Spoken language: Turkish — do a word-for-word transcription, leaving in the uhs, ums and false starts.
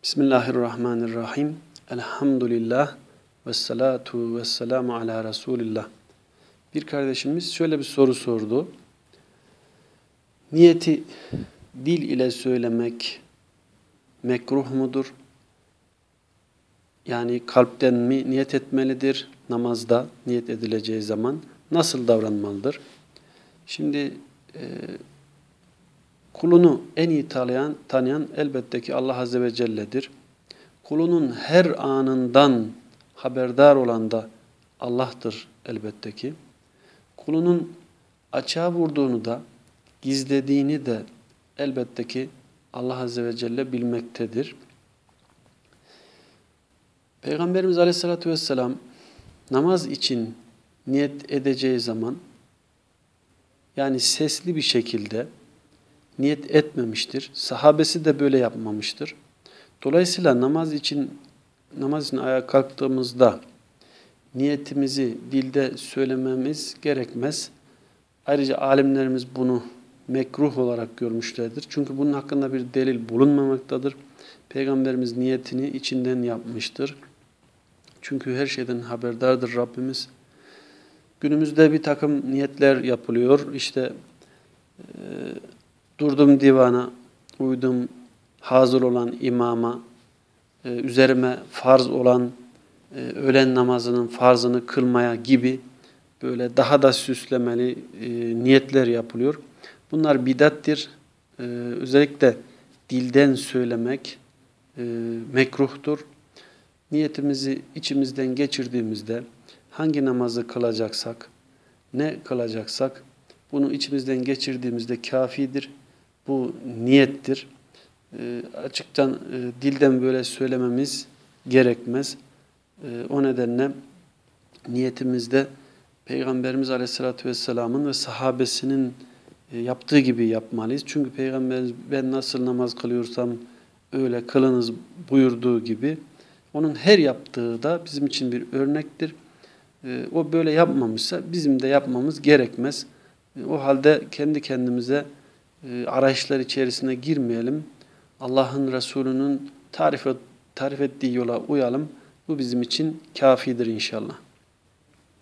Bismillahirrahmanirrahim. Elhamdülillah ve salatu ve selamu ala Resulillah. Bir kardeşimiz şöyle bir soru sordu. Niyeti dil ile söylemek mekruh mudur? Yani kalpten mi niyet etmelidir? Namazda niyet edileceği zaman nasıl davranmalıdır? Şimdi e, kulunu en iyi tanıyan, tanıyan elbette ki Allah Azze ve Celle'dir. Kulunun her anından haberdar olan da Allah'tır elbette ki. Kulunun açığa vurduğunu da, gizlediğini de elbette ki Allah Azze ve Celle bilmektedir. Peygamberimiz Aleyhisselatü Vesselam namaz için niyet edeceği zaman, yani sesli bir şekilde niyet etmemiştir. Sahabesi de böyle yapmamıştır. Dolayısıyla namaz için namaz için ayağa kalktığımızda niyetimizi dilde söylememiz gerekmez. Ayrıca alimlerimiz bunu mekruh olarak görmüşlerdir. Çünkü bunun hakkında bir delil bulunmamaktadır. Peygamberimiz niyetini içinden yapmıştır. Çünkü her şeyden haberdardır Rabbimiz. Günümüzde bir takım niyetler yapılıyor. İşte e, durdum divana, uydum hazır olan imama, e, üzerime farz olan e, öğlen namazının farzını kılmaya gibi böyle daha da süslemeli e, niyetler yapılıyor. Bunlar bidattir. E, özellikle dilden söylemek e, mekruhtur. Niyetimizi içimizden geçirdiğimizde hangi namazı kılacaksak, ne kılacaksak bunu içimizden geçirdiğimizde kafidir. Bu niyettir. E, açıktan e, dilden böyle söylememiz gerekmez. E, o nedenle niyetimizde Peygamberimiz Aleyhisselatü Vesselam'ın ve sahabesinin e, yaptığı gibi yapmalıyız. Çünkü Peygamberimiz ben nasıl namaz kılıyorsam öyle kılınız buyurduğu gibi onun her yaptığı da bizim için bir örnektir. E, o böyle yapmamışsa bizim de yapmamız gerekmez. E, o halde kendi kendimize e, arayışlar içerisine girmeyelim. Allah'ın Resulü'nün tarif, tarif ettiği yola uyalım. Bu bizim için kafidir inşallah.